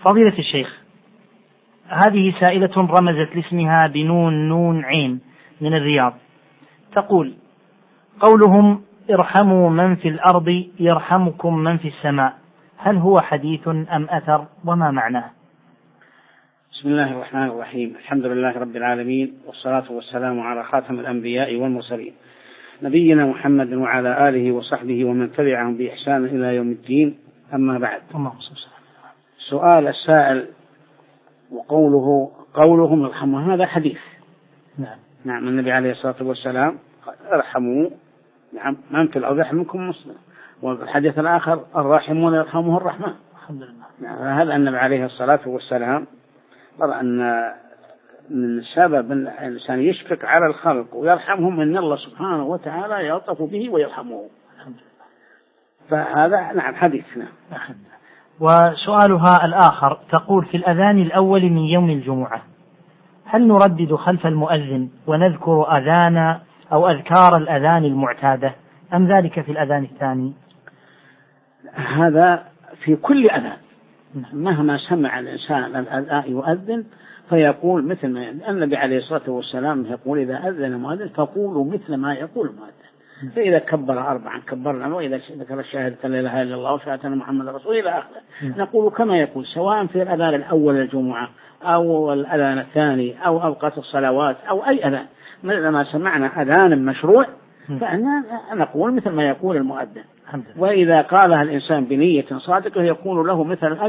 فضيلة الشيخ، هذه سائلة رمزت لاسمها بنون نون عين من الرياض، تقول: قولهم ارحموا من في الأرض يرحمكم من في السماء، هل هو حديث أم أثر، وما معناه؟ بسم الله الرحمن الرحيم. الحمد لله رب العالمين، والصلاة والسلام على خاتم الأنبياء والمرسلين نبينا محمد وعلى آله وصحبه ومن تبعهم بإحسان إلى يوم الدين، أما بعد. سؤال السائل قولهم ارحموا، هذا حديث. نعم النبي عليه الصلاة والسلام ارحموا من في الأرض يرحمكم مسلم، والحديث الآخر الراحمون يرحمه الرحمن. الحمد لله. هذا النبي عليه الصلاة والسلام قال أن من سبب الإنسان يشفق على الخلق ويرحمهم أن الله سبحانه وتعالى يلطف به ويرحمه. الحمد لله. فهذا نعم حديثنا. وسؤالها الآخر تقول: في الأذان الأول من يوم الجمعة هل نردد خلف المؤذن ونذكر أذان أو أذكار الأذان المعتادة، أم ذلك في الأذان الثاني؟ هذا في كل أذان، مهما سمع الإنسان الأذان يؤذن فيقول مثل ما النبي عليه الصلاة والسلام يقول: إذا أذن المؤذن فقولوا مثل ما يقول المؤذن. فإذا كبر 4 كبرنا، وإذا ذكر الشهادة لا إله إلا الله وشهادة أن محمد رسول الله إلى آخره نقول كما يقول، سواء في الأذان الأول الجمعة أو الأذان الثاني أو أوقات الصلوات أو أي أذان. لما سمعنا أذان مشروع فإننا نقول مثل ما يقول المؤذن. وإذا قالها الإنسان بنية صادقة يكون له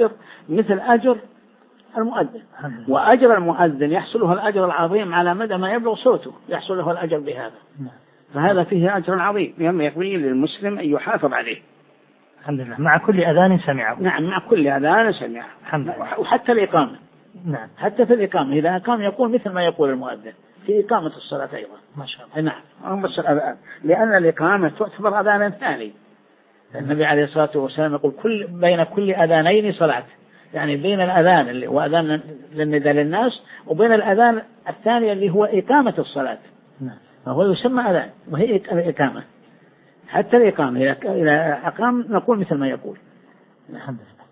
مثل أجر المؤذن، وأجر المؤذن يحصل له الأجر العظيم على مدى ما يبلغ صوته، يحصل له الأجر بهذا. فهذا فيه أجر عظيم ينبغي للمسلم أن يحافظ عليه. الحمد لله. مع كل أذان سمعه. نعم مع كل أذان سمعه. الحمد لله. وحتى الإقامة. نعم حتى في الإقامة إذا أقام يقول مثل ما يقول المؤذن في إقامة الصلاة أيضا. ما شاء الله. نعم بس الأذان، لأن الإقامة تعتبر أذانا ثاني. النبي عليه الصلاة والسلام يقول بين كل أذانين صلاة، يعني بين الأذان اللي هو أذان للنداء للناس وبين الأذان الثاني اللي هو إقامة الصلاة. فهو يسمى أذان وهي الإقامة. حتى الإقامة إذا أقام نقول مثل ما يقول. الحمد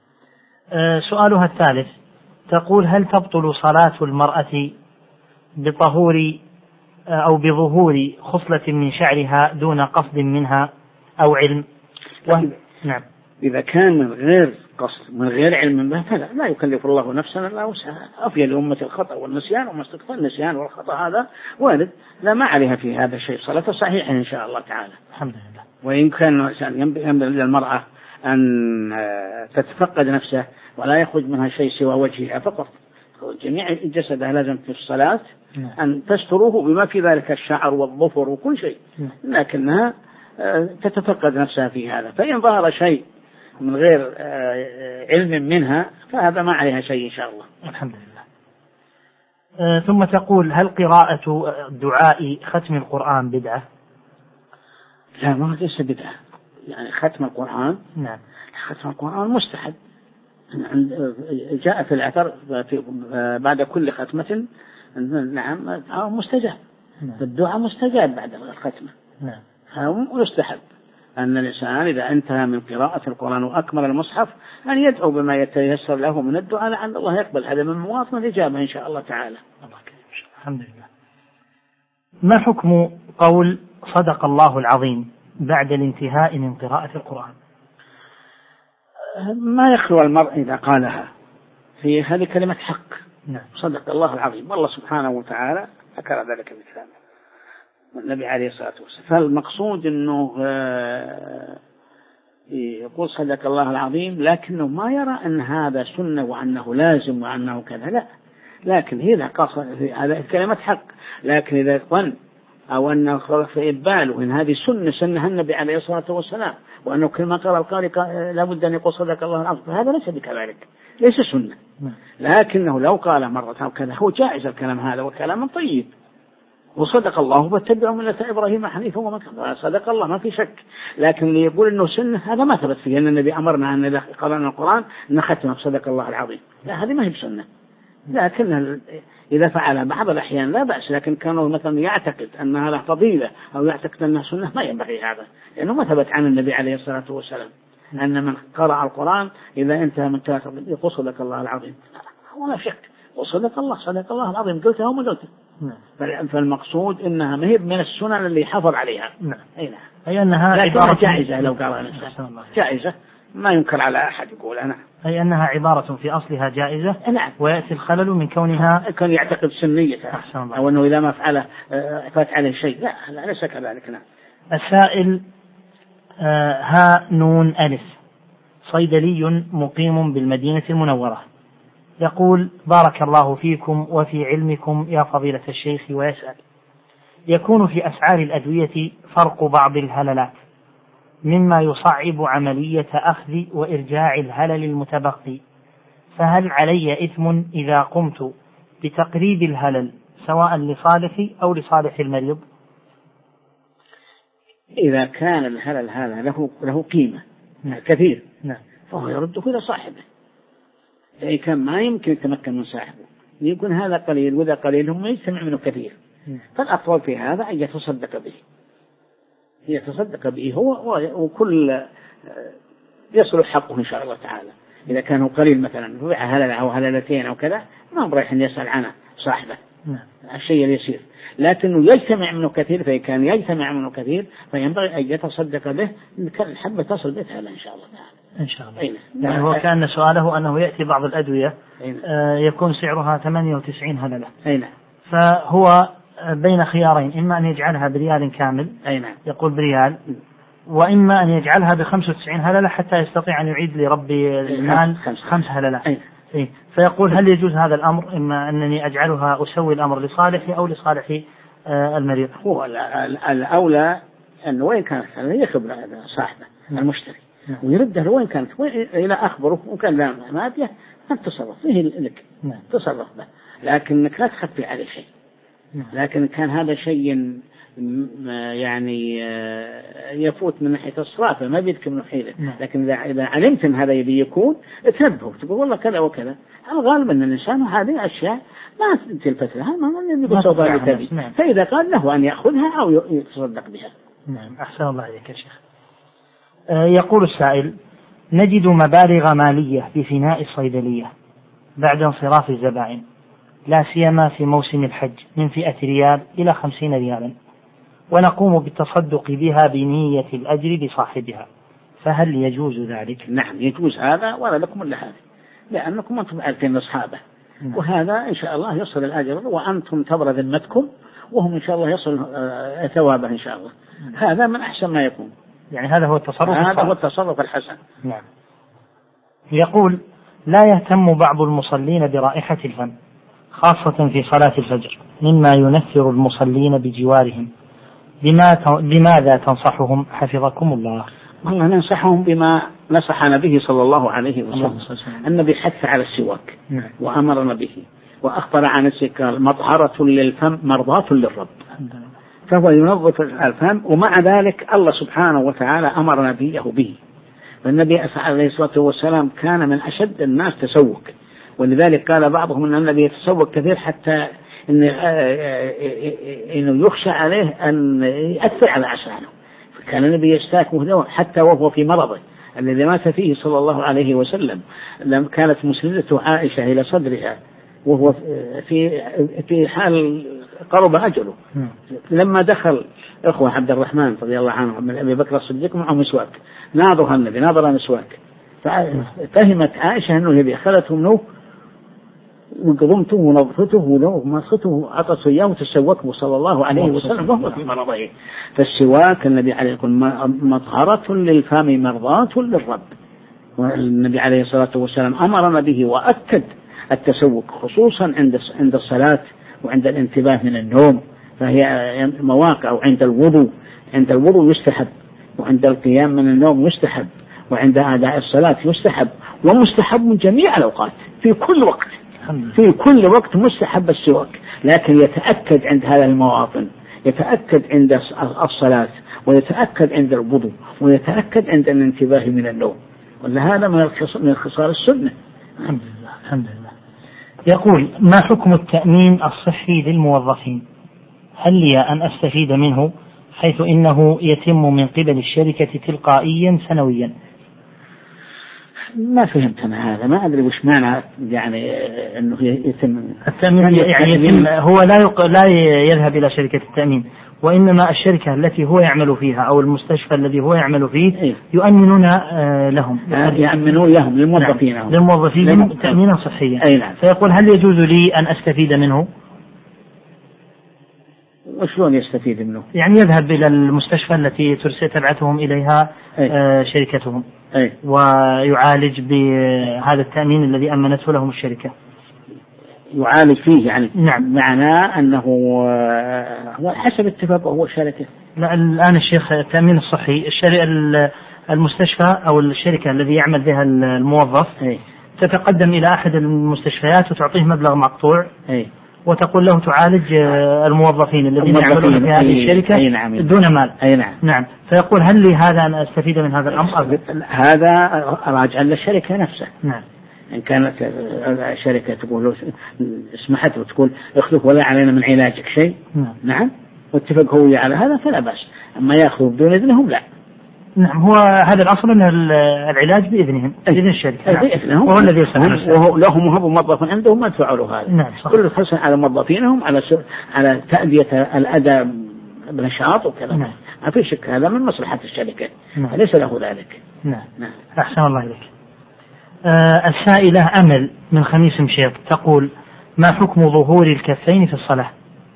لله. سؤالها الثالث تقول: هل تبطل صلاة المرأة بطهور أو بظهور خصلة من شعرها دون قصد منها أو علم؟ نعم. إذا كان من غير قصد من غير علم به فلا، لا يكلف الله نفسا إلا وسعها. أفيا لأمة الخطأ والنسيان وما استكفى النسيان والخطأ هذا وارد، لا ما عليها في هذا الشيء، صلاة صحيحة إن شاء الله تعالى. الحمد لله. وإن كان ينبغي للمرأة أن تتفقد نفسه ولا يخرج منها شيء سوى وجهها فقط، جميع جسدها لازم في الصلاة أن تستروه بما في ذلك الشعر والظفر وكل شيء، لكنها تتفقد نفسها في هذا. فإن ظهر شيء من غير علم منها فهذا ما عليها شيء إن شاء الله. الحمد لله. ثم تقول: هل قراءة دعاء ختم القرآن بدعة؟ لا ما ليس بدعة، يعني ختم القرآن. نعم ختم القرآن مستحب، جاء في الأثر بعد كل ختمة نعم مستجاب. الدعاء مستجاب بعد الختمة. نعم ويستحب أن الإنسان إذا انتهى من قراءة القرآن وأكمل المصحف أن يدعو بما يتيسر له من الدعاء لعل الله يقبل. هذا من مواطن الإجابة إن شاء الله تعالى. الحمد لله. ما حكم قول صدق الله العظيم بعد الانتهاء من قراءة القرآن؟ ما يخلو المرء إذا قالها، في هذه كلمة حق. نعم صدق الله العظيم، والله سبحانه وتعالى ذكر ذلك بكلامه النبي عليه الصلاة والسلام. فالمقصود أنه يقول صدق الله العظيم، لكنه ما يرى أن هذا سنة وأنه لازم وأنه كذا، لا. لكن إذا قصد هذا كلمة حق، لكن إذا ظن أو أنه خلق في إباله إن هذه سنة النبي عليه الصلاة والسلام وأنه كلمة قال القارئ لابد أن يقول صدق الله العظيم، فهذا ليس بكذلك، ليس سنة. لكنه لو قال مرة أو كذا هو جائز الكلام هذا وكلام طيب، وصدق الله واتبعوا ملة إبراهيم حنيفا وما كان، صدق الله ما في شك. لكن اللي يقول إنه سنة هذا ما ثبت فيه، أن النبي أمرنا أن إذا قرأنا القرآن نختم بصدق الله العظيم، لا هذه ما هي بسنة. لكن إذا فعل بعض الأحيان لا بأس، لكن كانوا مثلا يعتقد أن هذا فضيلة أو يعتقد أنها سنة ما ينبغي هذا، لأنه ما ثبت عن النبي عليه الصلاة والسلام. أن من قرأ القرآن إذا انتهى من كلام يقول صدق الله العظيم، ولا شك وصدق الله، صدق الله العظيم، قلتها وما قلتها. فالمقصود إنها ما هي من السنن اللي حافظ عليها. أي أنها عبارة جائزة، لو قال جائزة ما ينكر على أحد يقول أنا، أي أنها عبارة في أصلها جائزة. ويأتي الخلل من كونها كان يعتقد سنيتها أو أنه إذا ما فعله فات عليه شيء. لا ليس كذلك. نعم. السائل ها نون ألف، صيدلي مقيم بالمدينة المنورة، يقول: بارك الله فيكم وفي علمكم يا فضيلة الشيخ، ويسأل: يكون في أسعار الأدوية فرق بعض الهللات مما يصعب عملية أخذ وإرجاع الهلل المتبقي، فهل علي إثم إذا قمت بتقريب الهلل سواء لصالحي أو لصالح المريض؟ إذا كان الهلل هذا له قيمة كثير فهو يرده إلى صاحبه. إذا كان ما يمكن يتمكن من صاحبه يكون هذا قليل وذا قليل هم يجتمع منه كثير، فالأفضل في هذا أن يتصدق به هو وكل يصلح حقه إن شاء الله تعالى. إذا كان قليل مثلا وبيع هللة أو هللتين أو كذا ما بريح أن يسأل عنه صاحبه الشيء اليسير، لكنه يجتمع منه كثير، فإن كان يجتمع منه كثير فينبغي أن يتصدق به، إن كان الحبة تصل بيتها إن شاء الله تعالى. إن شاء الله. يعني هو كان سؤاله أنه يأتي بعض الأدوية يكون سعرها 98 هللة، فهو بين خيارين: إما أن يجعلها بريال كامل يقول بريال، وإما أن يجعلها ب95 هللة حتى يستطيع أن يعيد لرب المال 5 هللات. فيقول: هل يجوز هذا الأمر؟ إما أنني أجعلها أسوي الأمر لصالحي أو لصالح المريض. هو الأولى أنه وين كانت يخبر صاحبه المشتري ويرده وين كانت إلى أخبره، وكان لا مادية أن تصرف فيه لك تصرف به، لكنك لا تخفي عليه شيء. لكن كان هذا شيء يعني يفوت من ناحية الصرافة ما بيدك من حيلة، لكن إذا علمت أن هذا يبي يكون تنبه تقول والله كذا وكذا. الغالب أن الإنسان هذه أشياء ما تلفت لها ما يقول سوف يتبي، فإذا قال له أن يأخذها أو يتصدق بها. نعم. أحسن الله عليك يا شيخ. يقول السائل: نجد مبالغ مالية بفناء الصيدلية بعد انصراف الزبائن، لا سيما في موسم الحج، من فئة ريال إلى 50 ريالا، ونقوم بالتصدق بها بنية الأجر لصاحبها، فهل يجوز ذلك؟ نعم يجوز هذا، ولا لكم إلا هذا، لأنكم أنتم عارفين أصحابه، وهذا إن شاء الله يصل الأجر وأنتم تبرى ذمتكم، وهم إن شاء الله يصل ثوابه إن شاء الله. هذا من أحسن ما يكون. يعني هذا هو التصرف. هذا هو التصرف الحسن. نعم. يقول: لا يهتم بعض المصلين برائحة الفم خاصة في صلاة الفجر مما ينفر المصلين بجوارهم، بماذا تنصحهم حفظكم الله؟ والله ننصحهم بما نصحنا به صلى الله عليه وسلم. النبي حث على السواك وأمرنا به، وأخبر عن السكر مطهرة للفم مرضاة للرب، فهو ينظف الفم، ومع ذلك الله سبحانه وتعالى أمر نبيه به. والنبي عليه الصلاة والسلام كان من أشد الناس تسوك، ولذلك قال بعضهم أن النبي يتسوق كثير حتى إنه يخشى عليه أن يأثر على أسنانه، فكان النبي يستاك حتى وهو في مرضه الذي مات فيه صلى الله عليه وسلم. لما كانت مسندته عائشة إلى صدرها وهو في حال قرب أجله، لما دخل أخوة عبد الرحمن رضي الله عنه من أبي بكر الصديق معه مسواك، ناظرها النبي ناظر مسواك، ففهمت عائشة أنه يبي أخذته منه وقضمته ونظفته ومسخته عطسه إياه وتسوكه صلى الله عليه وسلم وهو في مرضه. فالسواك النبي عليه الصلاة مطهرة للفم مرضاة للرب، والنبي عليه الصلاة والسلام أمرنا به وأكد التسوك خصوصا عند الصلاة وعند الانتباه من النوم، فهي مواقع. وعند الوضوء يستحب، وعند القيام من النوم يستحب، وعند أداء الصلاة يستحب، ومستحب من جميع الأوقات في كل وقت مستحب السواك، لكن يتأكد عند هذه المواطن، يتأكد عند الصلاة، ويتأكد عند الوضوء، ويتأكد عند الانتباه من النوم، وهذا من خصال السنة. الحمد لله. يقول: ما حكم التأمين الصحي للموظفين؟ هل لي أن أستفيد منه حيث إنه يتم من قبل الشركة تلقائيا سنويا؟ ما فهمت أنا هذا، ما أدري وش معنى يعني أنه يتم التأمين. يعني هو لا يذهب إلى شركة التأمين، وإنما الشركة التي هو يعمل فيها أو المستشفى الذي هو يعمل فيه يؤمنون لهم، يأمنون لهم للموظفين تأمينا صحيا. نعم. فيقول هل يجوز لي أن أستفيد منه؟ وشلون يستفيد منه؟ يعني يذهب إلى المستشفى التي تبعثهم إليها شركتهم ويعالج بهذا التأمين الذي أمنته لهم الشركة. يعالج فيه يعني؟ نعم. معناه أنه هو حسب اتفاقه هو شركة. لا، الآن الشيخ التأمين الصحي المستشفى أو الشركة الذي يعمل بها الموظف تتقدم إلى أحد المستشفيات وتعطيه مبلغ مقطوع وتقول له تعالج الموظفين الذين يعملون في هذه الشركة دون مال. نعم. فيقول هل لي هذا أن أستفيد من هذا الأمر؟ هذا راجع للشركة نفسها. نعم. إن كانت الشركة تقول له اسمحت وتقول اخذك ولا علينا من علاجك شيء. نعم. واتفق هو على هذا فلا بأس، أما يأخذ بدون إذنهم لا. نعم. هو هذا الأصل أن العلاج بإذنهم، بإذن الشركة. بإذنهم. وهو الذي يصنع وهو لهم هو موظف عندهم ما يدفعوا له هذا. نعم. كل الحسن على موظفينهم على تأدية الأداء بنشاط وكذا. نعم. ما في شك هذا من مصلحة الشركة. نعم. ليس له ذلك. نعم. أحسن الله إليك. السائلة أمل من خميس مشيط تقول ما حكم ظهور الكفين في الصلاة؟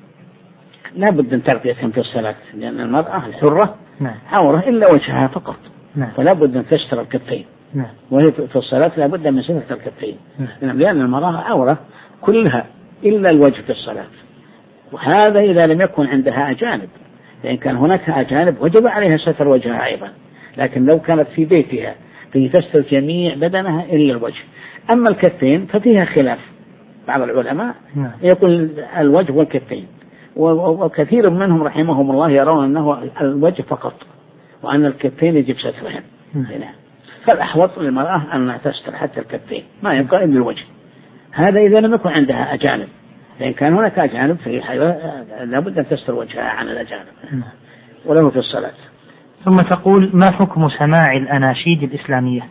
لا بد أن تغطيتهم في الصلاة، لأن المرأة الحرة عورة إلا وجهها فقط. فلا بد أن تستر الكفين. وهي في الصلاة لا بد من ستر الكفين. لأن المرأة عورة كلها إلا الوجه في الصلاة، وهذا إذا لم يكن عندها أجانب، لأن كان هناك أجانب وجب عليها ستر وجهها أيضا، لكن لو كانت في بيتها تستر جميع بدنها إلا الوجه. أما الكفين ففيها خلاف، بعض العلماء يقول الوجه والكفين، وكثير منهم رحمهم الله يرون أنه الوجه فقط وأن الكفين يجب سترهم. فالأحوط للمرأة أن تستر حتى الكفين، ما يبقى إلا الوجه. هذا إذا لم يكن عندها أجانب، لأن كان هناك أجانب في لابد أن تستر وجهها عن الأجانب وله في الصلاة. ثم تقول ما حكم سماع الأناشيد الإسلامية؟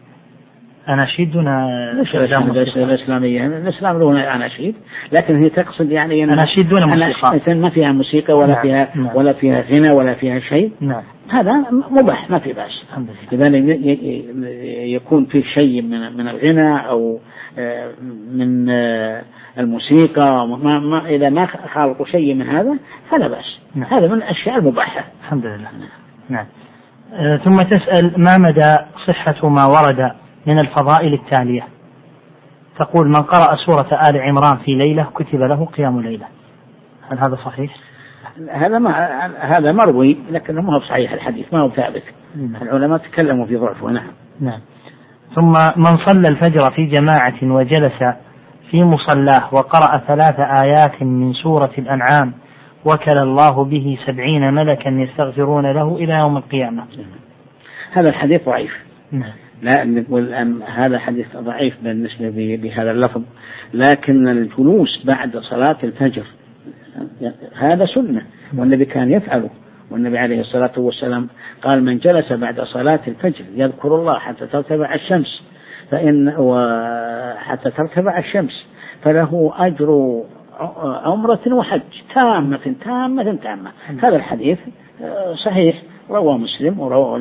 أناشيد دون الإسلامية، الإسلام له أناشيد، لكن هي تقصد يعني أناشيد دون موسيقى، ما فيها موسيقى ولا ولا فيها غنى ولا فيها شيء. هذا مباح ما في بأس. إذا يكون في شيء من الغنى أو من الموسيقى إذا ما خالقوا شيء من هذا فلا بأس. هذا من الأشياء المباحة. الحمد لله. نعم. ثم تسأل ما مدى صحة ما ورد من الفضائل التالية؟ تقول من قرأ سورة آل عمران في ليلة كتب له قيام ليلة، هل هذا صحيح؟ هذا مروي لكنه ما هو صحيح الحديث، ما هو ثابت. العلماء تكلموا في ضعفه. نعم. ثم من صلى الفجر في جماعة وجلس في مصلاه وقرأ 3 آيات من سورة الأنعام وكل الله به 70 ملكا يستغفرون له إلى يوم القيامة. هذا الحديث ضعيف. لا نقول أن هذا حديث ضعيف بالنسبة بهذا اللفظ، لكن الجلوس بعد صلاة الفجر هذا سنة والنبي كان يفعله، والنبي عليه الصلاة والسلام قال من جلس بعد صلاة الفجر يذكر الله حتى ترتفع الشمس حتى ترتفع الشمس فله أجر عمرة وحج تامة. هذا الحديث صحيح، رواه مسلم ورواه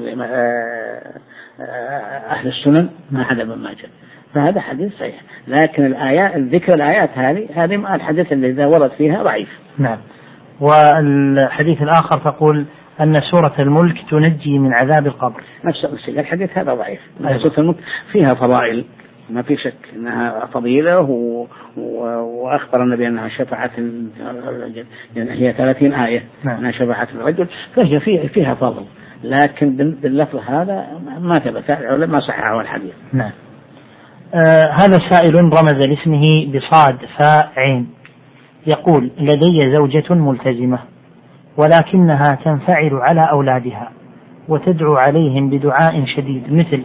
أهل السنن ما حدا ابن ماجه، فهذا حديث صحيح. لكن الآيات ذكر الآيات هذه الحديث الذي ورد فيها ضعيف. نعم. والحديث الآخر تقول أن سورة الملك تنجي من عذاب القبر، نفس الحديث هذا ضعيف. سورة الملك فيها فضائل ما في شك أنها فضيلة، وأخبر النبي أنها شفعت هي 30 آية أنها شفعت الرجل، فهي فيها فضل، لكن باللفظ هذا ما ثبت ما صححه الحديث. نعم. هذا سائل رمز لاسمه بصاد فاء عين يقول لدي زوجة ملتزمة ولكنها تنفعل على أولادها وتدعو عليهم بدعاء شديد مثل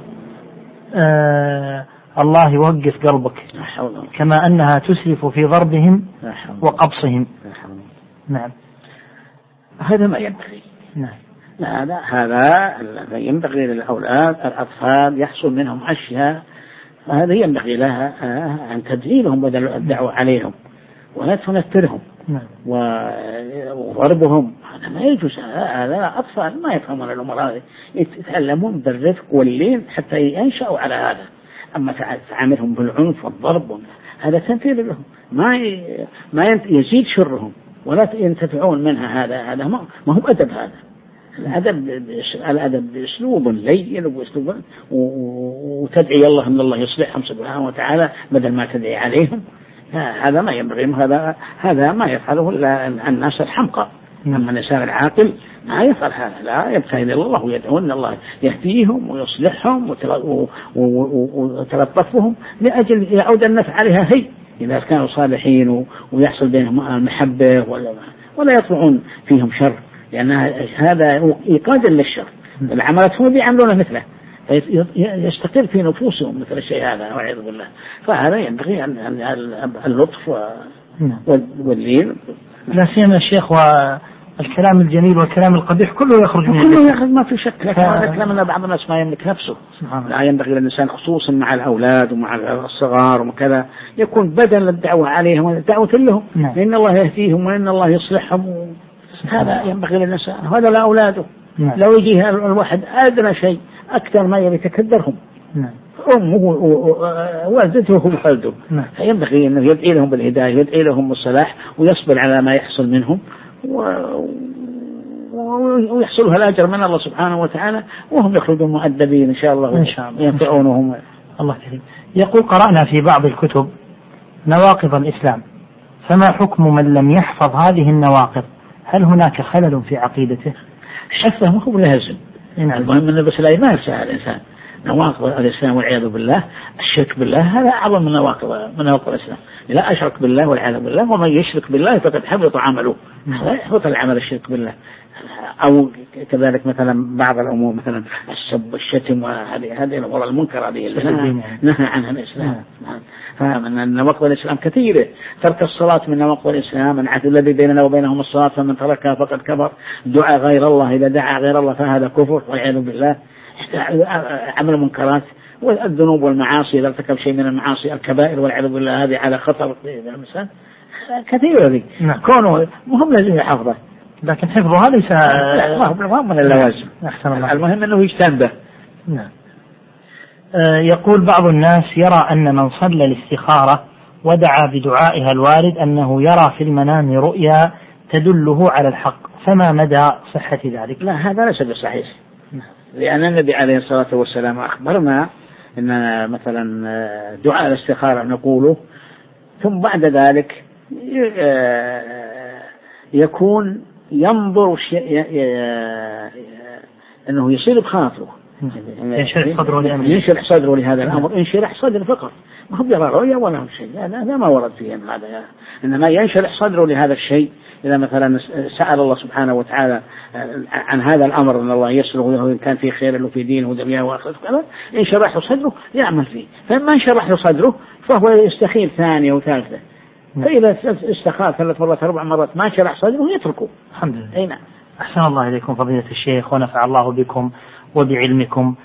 الله يوقف قلبك، كما أنها تسرف في ضربهم وقبصهم. نعم. هذا ما ينبغي. نعم. هذا ينبغي للأولاد الأطفال يحصل منهم أشياء، فهذا ينبغي لها أن تدليلهم بدل الدعوة عليهم ولا تنفرهم وضربهم. هذا ما يجوز، هذا أطفال ما يفهمون الأمور هذه، يتعلمون بالرفق واللين حتى ينشأوا على هذا. أما تعاملهم بالعنف والضرب هذا تنفير لهم، ما يزيد شرهم ولا ينتفعون منها. هذا ما هو أدب. هذا الأدب بأسلوب لين وبأسلوب وتدعي الله أن الله يصلحهم سبحانه وتعالى بدل ما تدعي عليهم. هذا ما ينبغي، هذا ما يفعله إلا الناس الحمقى. أما الإنسان العاقل ما يفعل هذا، لا يبتهل إلى الله ويدعو أن الله يهديهم ويصلحهم ويتلطفهم لأجل يعود النفع عليها هي إذا كانوا صالحين ويحصل بينهم المحبة ولا يطلعون فيهم شر، لأن هذا إيقادا للشر. العملات هم بيعملون مثله يستقر في نفوسهم مثل الشيء هذا والعياذ بالله. فهذا ينبغي أن اللطف واللين، لا سيما الشيخ، والكلام الجميل والكلام القبيح كله يخرج ما في شك. لكن هذا كلام أن بعض الناس ما يملك نفسه. لا ينبغي للإنسان خصوصا مع الأولاد ومع الصغار وكذا يكون بدل الدعوة عليهم والدعوة لهم، لأن الله يهديهم وإن الله يصلحهم. هذا ينبغي للإنسان، هذا لأولاده. لو يجيه الواحد أدنى شيء أكثر ما يبي يتكدرهم، أمه ووالدته وخالده، فينبغي أنه يدعي لهم بالهداية، يدعي لهم بالصلاح، ويصبر على ما يحصل منهم ويحصلها الأجر من الله سبحانه وتعالى، وهم يخرجون مؤدبين إن شاء الله وينفعونهم. الله كريم. يقول: قرأنا في بعض الكتب نواقض الإسلام، فما حكم من لم يحفظ هذه النواقض؟ هل هناك خلل في عقيدته؟ حفظه ما هو لازم. المهم أن بس لا يمارسها الإنسان. نواقض الإسلام والعياذ بالله، الشرك بالله هذا أعظم من نواقض الإسلام. لا أشرك بالله والعياذ بالله، ومن يشرك بالله فقد حبط عمله. لا يحبط العمل الشرك بالله. أو كذلك مثلا بعض الأمور مثلا السب والشتم وهذه الأمور المنكرة هذه نهى عنها الإسلام. فمن نواقض الإسلام كثيرة. ترك الصلاة من نواقض الإسلام، العهد الذي بيننا وبينهم الصلاة فمن تركها فقد كفر. دعاء غير الله، إذا دعا غير الله فهذا كفر والعياذ بالله. عمل المنكرات والذنوب والمعاصي، إذا ارتكب شيء من المعاصي الكبائر والعياذ بالله، هذه على خطر الإنسان كثيرة ذي. كونه مهم لازم يحفظه، لكن حفظها ليس ما من اللوازم. المهم أنه يجتنبه. يقول: بعض الناس يرى أن من صلى الاستخارة ودعا بدعائها الوارد أنه يرى في المنام رؤيا تدله على الحق، فما مدى صحة ذلك؟ لا، هذا ليس بصحيح، لأن النبي عليه الصلاة والسلام أخبرنا أن مثلا دعاء الاستخارة نقوله ثم بعد ذلك يكون ينظر أنه يصير بخاطره، ينشرح صدره لهذا الأمر، ينشرح صدر فقط، ما هو يرى رؤيا ولا هم شيء، هذا ما ورد فيه هذا. إنما ينشرح صدره لهذا الشيء. إذا مثلا سأل الله سبحانه وتعالى عن هذا الأمر أن الله يسره له إن كان في خير له في دينه ودنياه وآخرته، ينشرح صدره يعمل فيه. فما انشرح صدره فهو يستخير ثانية وثالثة. فإذا استخار 3 مرات 4 مرات ما شرح صدره يتركه. الحمد لله. أحسن الله إليكم فضيلة الشيخ، ونفع الله بكم وبعلمكم.